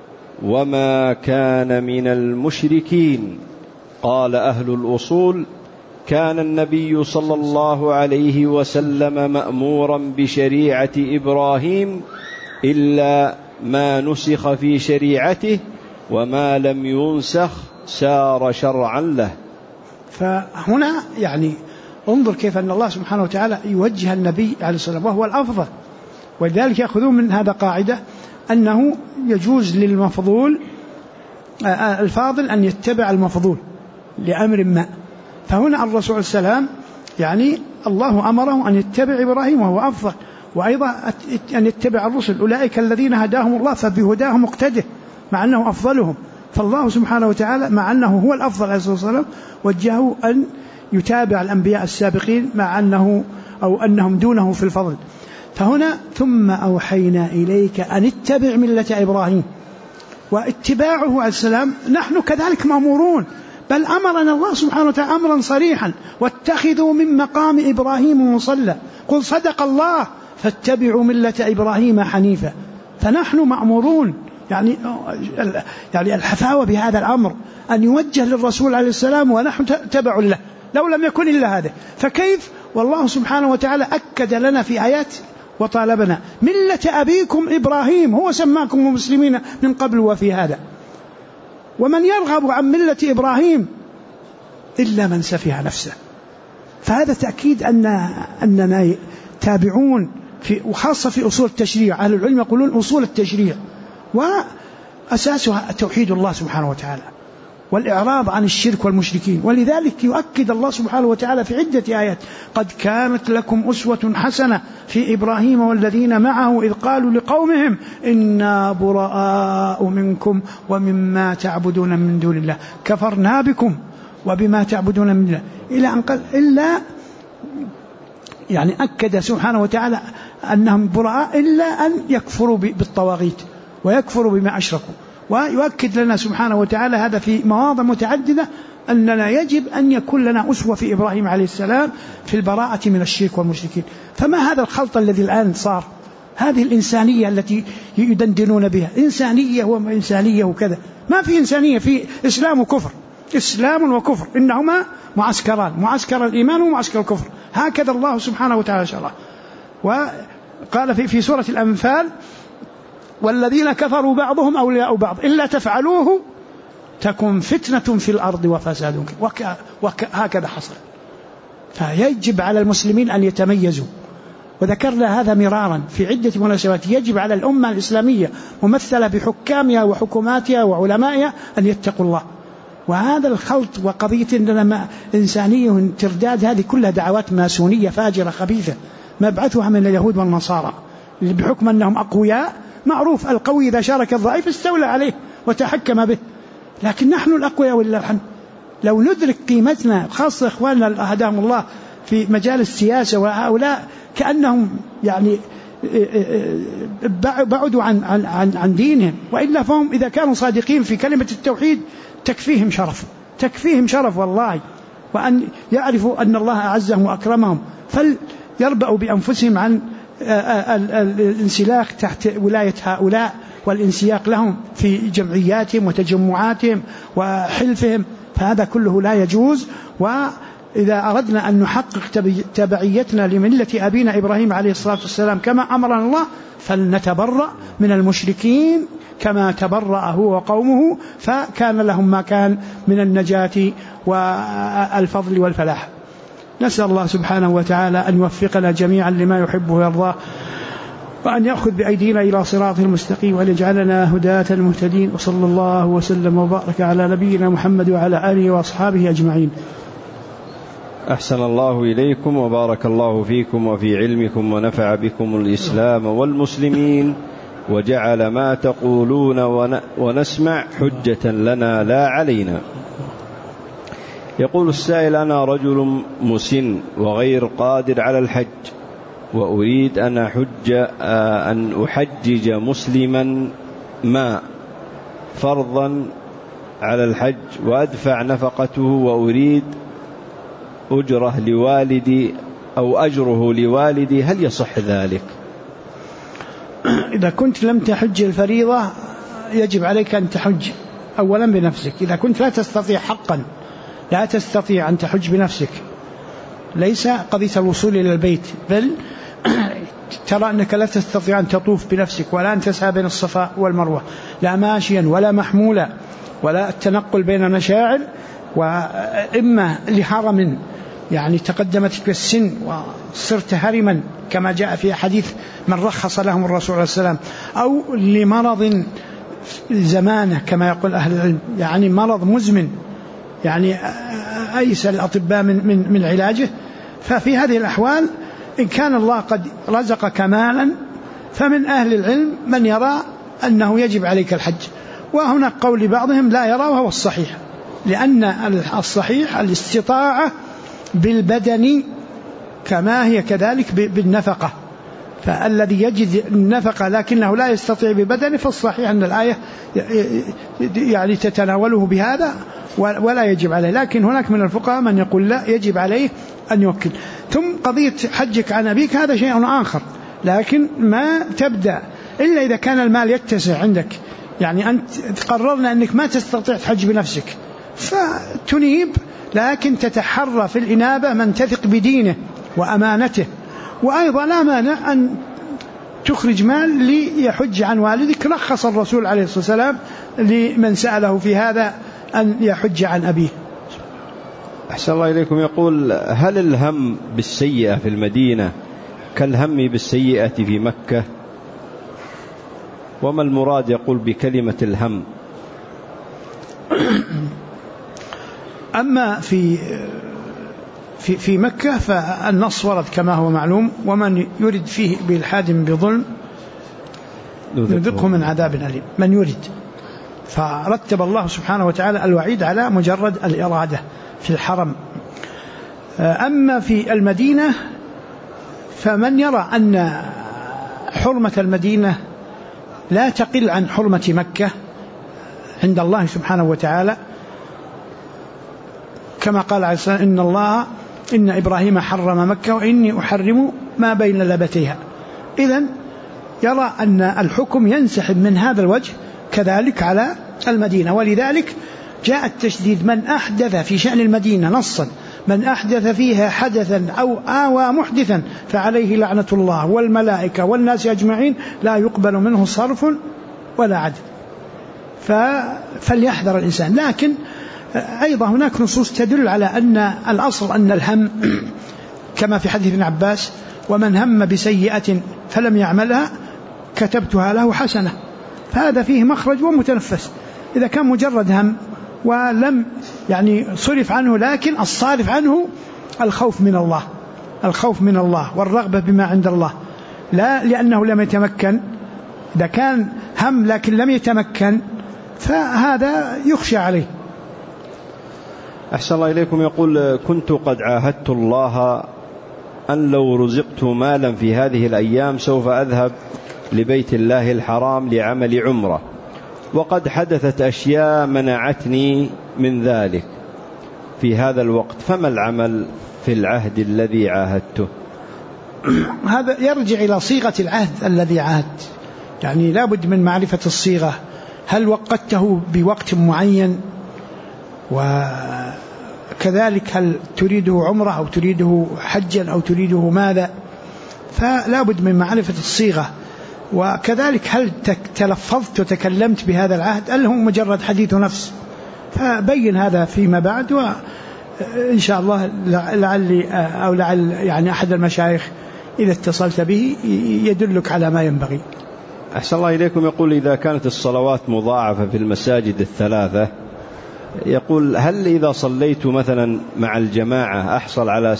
وما كان من المشركين. قال أهل الأصول: كان النبي صلى الله عليه وسلم مأمورا بشريعة إبراهيم إلا ما نسخ في شريعته، وما لم ينسخ سار شرعا له. فهنا يعني انظر كيف أن الله سبحانه وتعالى يوجه النبي عليه الصلاة والسلام وهو الأفضل. ولذلك يأخذون من هذا قاعدة أنه يجوز للمفضول الفاضل أن يتبع المفضول لأمر ما. فهنا الرسول صلى الله عليه وسلم يعني الله أمره أن يتبع إبراهيم وهو أفضل، وأيضا أن يتبع الرسل، أولئك الذين هداهم الله فبهداهم مقتده، مع أنه أفضلهم. فالله سبحانه وتعالى مع أنه هو الأفضل عليه الصلاة والسلام وجهه أن يتابع الأنبياء السابقين مع أنه أو أنهم دونه في الفضل. فهنا ثم أوحينا إليك أن اتبع ملة إبراهيم، واتباعه عليه السلام نحن كذلك مأمورون، بل أمرنا الله سبحانه وتعالى أمرا صريحا: واتخذوا من مقام إبراهيم مصلى. قل صدق الله فاتبعوا ملة إبراهيم حنيفا. فنحن مأمورون، يعني الحفاوة بهذا الأمر أن يوجه للرسول عليه السلام ونحن تبع له، لو لم يكن إلا هذا فكيف؟ والله سبحانه وتعالى أكد لنا في آيات وطالبنا: ملة أبيكم إبراهيم، هو سماكم مسلمين من قبل وفي هذا، ومن يرغب عن ملة إبراهيم إلا من سفه نفسه. فهذا تأكيد أننا تابعون وخاصة في أصول التشريع. أهل العلم يقولون أصول التشريع وأساسها توحيد الله سبحانه وتعالى، والإعراض عن الشرك والمشركين. ولذلك يؤكد الله سبحانه وتعالى في عدة آيات: قد كانت لكم أسوة حسنة في إبراهيم والذين معه إذ قالوا لقومهم إنا براء منكم ومما تعبدون من دون الله كفرنا بكم وبما تعبدون من دون الله، إلى أن قال إلا يعني أكد سبحانه وتعالى أنهم براء إلا أن يكفروا بالطواغيت ويكفروا بما أشركوا. ويؤكد لنا سبحانه وتعالى هذا في مواضع متعددة أننا يجب أن يكون لنا أسوة في إبراهيم عليه السلام في البراءة من الشرك والمشركين. فما هذا الخلط الذي الآن صار؟ هذه الإنسانية التي يدندنون بها، إنسانية وإنسانية وكذا. ما في إنسانية، في إسلام وكفر، إسلام وكفر، إنهما معسكران، معسكر الإيمان ومعسكر الكفر. هكذا الله سبحانه وتعالى شرع. وقال في سورة الأنفال: والذين كفروا بعضهم أولياء بعض إلا تفعلوه تكن فتنة في الأرض وفساد. هكذا حصل. فيجب على المسلمين أن يتميزوا، وذكرنا هذا مرارا في عدة مناسبات. يجب على الأمة الإسلامية ممثلة بحكامها وحكوماتها وعلمائها أن يتقوا الله. وهذا الخلط وقضية إنسانية ترداد، هذه كلها دعوات ماسونية فاجرة خبيثة مبعثها من اليهود والنصارى، بحكم أنهم أقوياء. معروف القوي إذا شارك الضعيف استولى عليه وتحكم به، لكن نحن الأقوياء ولله الحمد. لو ندرك قيمتنا، خاصة إخواننا هداهم الله في مجال السياسة، وهؤلاء كأنهم يعني بعدوا عن دينهم، وإلا فهم إذا كانوا صادقين في كلمة التوحيد تكفيهم شرف، تكفيهم شرف والله، وأن يعرفوا أن الله أعزهم وأكرمهم، فليربأوا بأنفسهم عن الانسلاخ تحت ولاية هؤلاء والانسياق لهم في جمعياتهم وتجمعاتهم وحلفهم. فهذا كله لا يجوز. وإذا أردنا أن نحقق تبعيتنا لملة أبينا إبراهيم عليه الصلاة والسلام كما أمرنا الله، فلنتبرأ من المشركين كما تبرأ هو وقومه، فكان لهم ما كان من النجاة والفضل والفلاح. نسأل الله سبحانه وتعالى أن يوفقنا جميعا لما يحبه ويرضاه، وأن يأخذ بأيدينا إلى صراط المستقيم، وأن يجعلنا هداة المهتدين. وصلى الله وسلم وبارك على نبينا محمد وعلى آله وأصحابه أجمعين. أحسن الله إليكم وبارك الله فيكم وفي علمكم، ونفع بكم الإسلام والمسلمين، وجعل ما تقولون ونسمع حجة لنا لا علينا. يقول السائل: أنا رجل مسن وغير قادر على الحج، وأريد أن أحجج مسلما ما فرضا على الحج وأدفع نفقته، وأريد أجره لوالدي أو أجره لوالدي، هل يصح ذلك؟ إذا كنت لم تحج الفريضة يجب عليك أن تحج أولا بنفسك. إذا كنت لا تستطيع حقا، لا تستطيع أن تحج بنفسك، ليس قضية الوصول إلى البيت، بل ترى أنك لا تستطيع أن تطوف بنفسك، ولا أن تسعى بين الصفا والمروة، لا ماشيا ولا محمولا، ولا التنقل بين مشاعر، وإما لحرم يعني تقدمتك السن وصرت هرما كما جاء في حديث من رخص لهم الرسول عليه السلام، أو لمرض زمانه كما يقول أهل العلم، يعني مرض مزمن يعني أيس الأطباء من علاجه. ففي هذه الأحوال إن كان الله قد رزق كمالا، فمن أهل العلم من يرى أنه يجب عليك الحج، وهناك قول لبعضهم لا يرى، وهو الصحيح، لأن الصحيح الاستطاعة بالبدن كما هي كذلك بالنفقة. فالذي يجد النفقة لكنه لا يستطيع ببدنه، فالصحيح أن الآية يعني تتناوله بهذا ولا يجب عليه. لكن هناك من الفقهاء من يقول لا، يجب عليه أن يوكل. ثم قضية حجك عن أبيك هذا شيء آخر، لكن ما تبدأ إلا إذا كان المال يتسع عندك، يعني أنت قررنا أنك ما تستطيع تحج بنفسك فتنيب، لكن تتحرى في الإنابة من تثق بدينه وأمانته. وأيضا لا مانع أن تخرج مال ليحج عن والدك. رخص الرسول عليه الصلاة والسلام لمن سأله في هذا أن يحج عن أبيه. أحسن الله إليكم. يقول: هل الهم بالسيئة في المدينة كالهم بالسيئة في مكة؟ وما المراد يقول بكلمة الهم؟ أما في مكة فالنص ورد كما هو معلوم: ومن يرد فيه بإلحاد بظلم نذقه من عذاب أليم. من يرد، فرتب الله سبحانه وتعالى الوعيد على مجرد الإرادة في الحرم. أما في المدينة فمن يرى أن حرمة المدينة لا تقل عن حرمة مكة عند الله سبحانه وتعالى، كما قال عليه الصلاة: إن إبراهيم حرم مكة وإني أحرم ما بين لبتيها. إذن يرى أن الحكم ينسحب من هذا الوجه كذلك على المدينة، ولذلك جاء التشديد: من أحدث في شأن المدينة نصا: من أحدث فيها حدثا أو آوى محدثا فعليه لعنة الله والملائكة والناس أجمعين لا يقبل منه صرف ولا عدل. فليحذر الإنسان. لكن أيضا هناك نصوص تدل على أن الأصل أن الهم كما في حديث ابن عباس: ومن هم بسيئة فلم يعملها كتبتها له حسنة. فهذا فيه مخرج ومتنفس. إذا كان مجرد هم ولم صرف عنه، لكن الصارف عنه الخوف من الله والرغبة بما عند الله، لا لأنه لم يتمكن. إذا كان هم لكن لم يتمكن فهذا يخشى عليه. أحسن الله إليكم. يقول: كنت قد عاهدت الله أن لو رزقت مالا في هذه الأيام سوف أذهب لبيت الله الحرام لعمل عمرة، وقد حدثت أشياء منعتني من ذلك في هذا الوقت، فما العمل في العهد الذي عاهدته؟ هذا يرجع إلى صيغة العهد الذي عاهدت. لا بد من معرفة الصيغة. هل وقته بوقت معين؟ وكذلك هل تريده عمره أو تريده حجا أو تريده ماذا؟ فلا بد من معرفة الصيغة. وكذلك هل تلفظت وتكلمت بهذا العهد أم هو مجرد حديث نفس؟ فبين هذا فيما بعد، وإن شاء الله لعل أحد المشايخ إذا اتصلت به يدلك على ما ينبغي. أحسن الله إليكم. يقول: إذا كانت الصلوات مضاعفة في المساجد الثلاثة، يقول: هل إذا صليت مثلا مع الجماعة أحصل على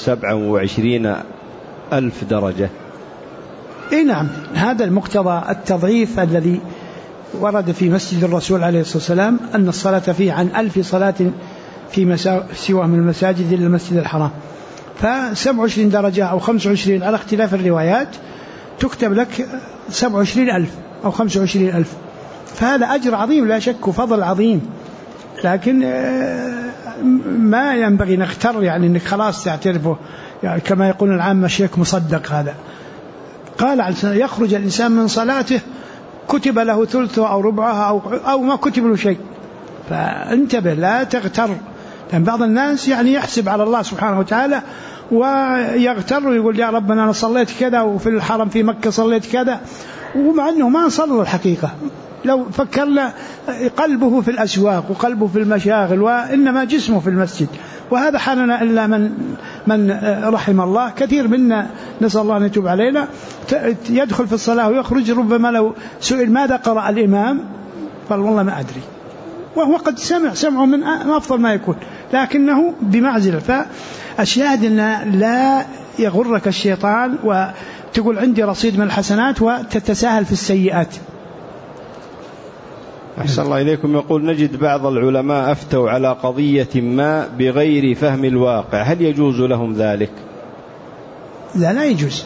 27,000 درجة؟ نعم، هذا المقتضى التضعيف الذي ورد في مسجد الرسول عليه الصلاة والسلام، أن الصلاة فيه عن 1000 صلاة في سوى من المساجد إلى المسجد الحرام. ف27 درجة أو 25 على اختلاف الروايات تكتب لك 27,000 أو 25,000. فهذا أجر عظيم لا شك وفضل عظيم، لكن ما ينبغي نختار أنك خلاص تعترفه كما يقول العامة شيخ مصدق. هذا قال: يخرج الإنسان من صلاته كتب له ثلثه أو ربعها أو ما كتب له شيء. فانتبه لا تغتر، لأن بعض الناس يحسب على الله سبحانه وتعالى ويغتر ويقول: يا رب أنا صليت كذا وفي الحرم في مكة صليت كذا، ومع أنه ما صلى الحقيقة. لو فكرنا قلبه في الأسواق وقلبه في المشاغل، وإنما جسمه في المسجد. وهذا حالنا إلا من رحم الله. كثير منا نسأل الله أن يتوب علينا يدخل في الصلاة ويخرج، ربما لو سئل ماذا قرأ الإمام قال: والله ما أدري، وهو قد سمعه من أفضل ما يكون، لكنه بمعزل. فالشاهد أن لا يغرك الشيطان وتقول عندي رصيد من الحسنات وتتساهل في السيئات. أحسن الله إليكم. يقول: نجد بعض العلماء أفتوا على قضية ما بغير فهم الواقع، هل يجوز لهم ذلك؟ لا يجوز.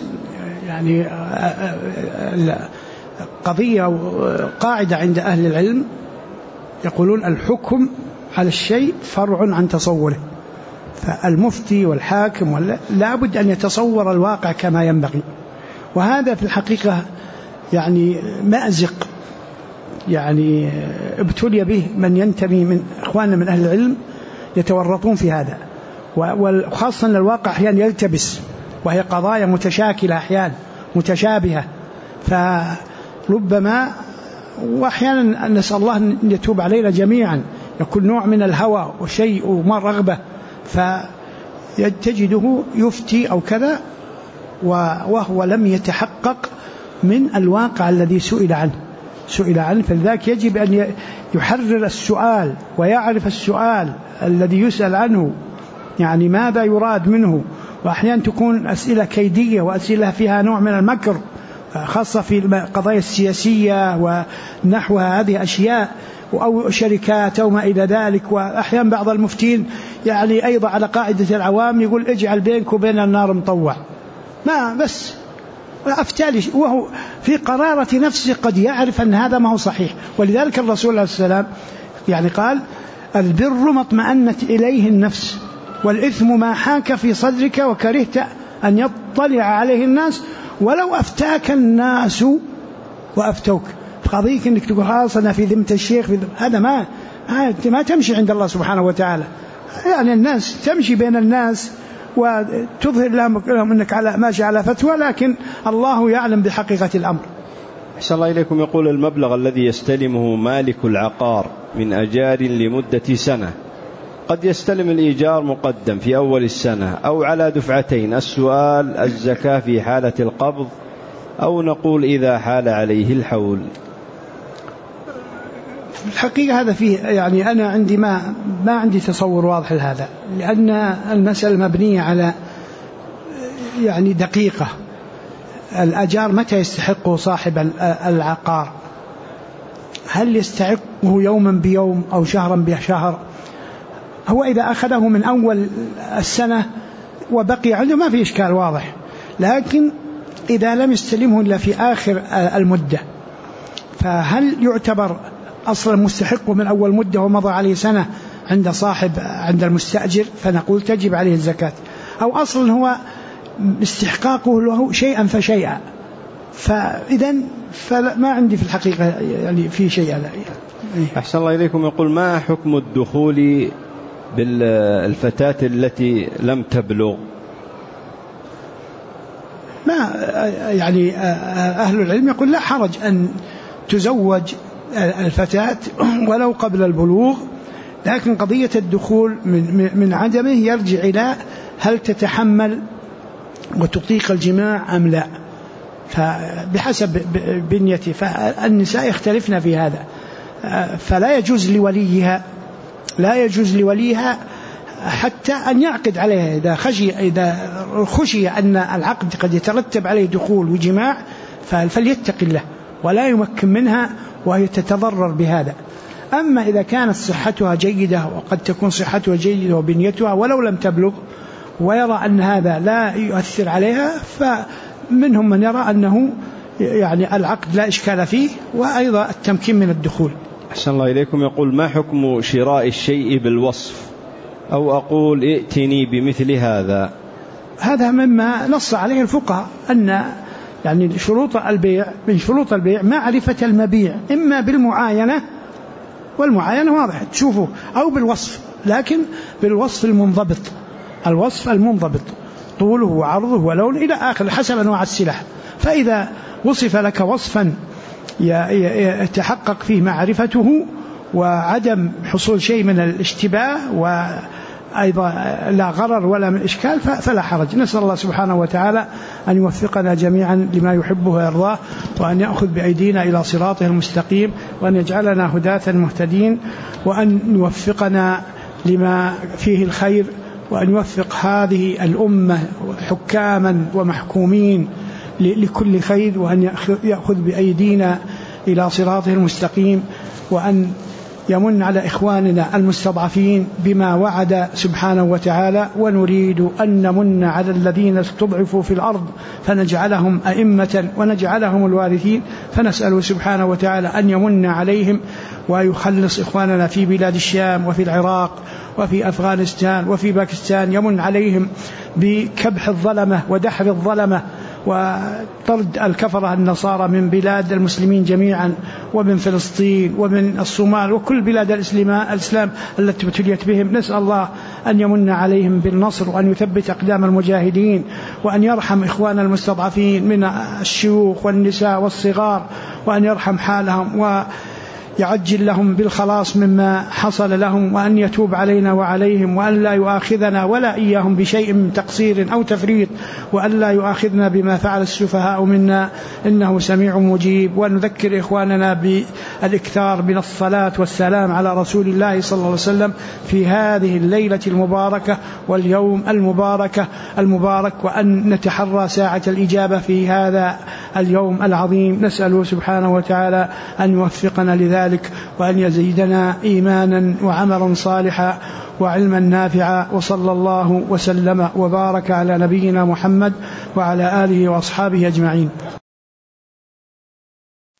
قضية قاعدة عند أهل العلم يقولون: الحكم على الشيء فرع عن تصوره. فالمفتي والحاكم لا بد أن يتصور الواقع كما ينبغي. وهذا في الحقيقة مأزق ابتلي به من ينتمي من إخواننا من أهل العلم، يتورطون في هذا، وخاصة أن الواقع أحيانا يلتبس، وهي قضايا متشاكلة أحيانا متشابهة. فربما وأحيانا نسأل الله أن يتوب علينا جميعا، يكون نوع من الهوى وشيء وما رغبة، فتجده يفتي أو كذا وهو لم يتحقق من الواقع الذي سئل عنه. سئل عنه، فلذلك يجب أن يحرر السؤال ويعرف السؤال الذي يسأل عنه يعني ماذا يراد منه. وأحيانا تكون أسئلة كيدية وأسئلة فيها نوع من المكر، خاصة في القضايا السياسية ونحوها، هذه أشياء أو شركات أو ما إلى ذلك. وأحيانا بعض المفتين يعني أيضا على قاعدة العوام يقول اجعل بينك وبين النار مطوع، ما بس أفتالي، وهو في قرارة نفسه قد يعرف أن هذا ما هو صحيح. ولذلك الرسول عليه السلام يعني قال البر ما اطمأنت إليه النفس، والإثم ما حاك في صدرك وكرهت أن يطلع عليه الناس ولو أفتاك الناس وأفتوك. قضيك أنك تقول خلاص أنا في ذمة الشيخ، هذا ما تمشي عند الله سبحانه وتعالى. يعني الناس تمشي بين الناس وتظهر لهم أنك ماشي على فتوى، لكن الله يعلم بحقيقة الأمر. أحسن الله إليكم. يقول المبلغ الذي يستلمه مالك العقار من أجار لمدة سنة، قد يستلم الإيجار مقدم في أول السنة أو على دفعتين، السؤال الزكاة في حالة القبض أو نقول إذا حال عليه الحول؟ الحقيقة هذا فيه يعني أنا عندي ما عندي تصور واضح لهذا، لأن المسألة مبنية على يعني دقيقة. الأجار متى يستحقه صاحب العقار؟ هل يستحقه يوما بيوم أو شهرا بشهر؟ هو إذا أخذه من أول السنة وبقي عنده ما في إشكال واضح، لكن إذا لم يستلمه إلا في آخر المدة، فهل يعتبر أصلا مستحق من أول مدة ومضى عليه سنة عند المستأجر فنقول تجب عليه الزكاة، أو أصلا هو استحقاقه له شيئا فشيئا؟ فإذا فما عندي في الحقيقة يعني في شيء. أحسن الله إليكم. يقول ما حكم الدخول بالفتاة التي لم تبلغ؟ ما يعني أهل العلم يقول لا حرج أن تزوج الفتاة ولو قبل البلوغ، لكن قضية الدخول من عدمه يرجع إلى هل تتحمل وتطيق الجماع أم لا، فبحسب بنيته. فالنساء يختلفن في هذا، فلا يجوز لوليها حتى أن يعقد عليها. إذا خشي أن العقد قد يترتب عليه دخول وجماع فليتق الله ولا يمكن منها وهي تتضرر بهذا. أما إذا كانت صحتها جيدة، وقد تكون صحتها جيدة وبنيتها ولو لم تبلغ، ويرى أن هذا لا يؤثر عليها، فمنهم من يرى أنه يعني العقد لا إشكال فيه، وأيضا التمكين من الدخول. أحسن الله إليكم. يقول ما حكم شراء الشيء بالوصف، أو أقول ائتني بمثل هذا؟ هذا مما نص عليه الفقهاء، أن يعني شروط البيع من شروط البيع معرفة المبيع، إما بالمعاينة، والمعاينة واضح تشوفه، أو بالوصف، لكن بالوصف المنضبط، الوصف المنضبط طوله وعرضه ولون إلى آخر حسب أنواع السلح. فإذا وصف لك وصفا يتحقق فيه معرفته وعدم حصول شيء من الاشتباه وأيضا لا غرر ولا من إشكال فلا حرج. نسأل الله سبحانه وتعالى أن يوفقنا جميعا لما يحبه ويرضاه، وأن يأخذ بأيدينا إلى صراطه المستقيم، وأن يجعلنا هداة مهتدين، وأن يوفقنا لما فيه الخير، وأن يوفق هذه الأمة حكاما ومحكومين لكل خير، وأن يأخذ بأيدينا إلى صراطه المستقيم، وأن يمن على إخواننا المستضعفين بما وعد سبحانه وتعالى. ونريد أن نمن على الذين استضعفوا في الأرض فنجعلهم أئمة ونجعلهم الوارثين، فنسأل سبحانه وتعالى أن يمن عليهم ويخلص إخواننا في بلاد الشام وفي العراق وفي أفغانستان وفي باكستان، يمن عليهم بكبح الظلمة ودحر الظلمة وطرد الكفرة النصارى من بلاد المسلمين جميعا، ومن فلسطين ومن الصومال وكل بلاد الإسلام التي ابتليت بهم. نسأل الله أن يمن عليهم بالنصر، وأن يثبت أقدام المجاهدين، وأن يرحم إخواننا المستضعفين من الشيوخ والنساء والصغار، وأن يرحم حالهم يعجل لهم بالخلاص مما حصل لهم، وأن يتوب علينا وعليهم، وأن لا يؤاخذنا ولا إياهم بشيء من تقصير أو تفريط، وأن لا يؤاخذنا بما فعل السفهاء منا، إنه سميع مجيب. ونذكر إخواننا بالإكثار من الصلاة والسلام على رسول الله صلى الله عليه وسلم في هذه الليلة المباركة واليوم المبارك، وأن نتحرى ساعة الإجابة في هذا اليوم العظيم. نسأله سبحانه وتعالى أن يوفقنا لذلك، وأن يزيدنا إيمانا وعملا صالحا وعلما نافعا. وصلى الله وسلم وبارك على نبينا محمد وعلى آله وأصحابه أجمعين.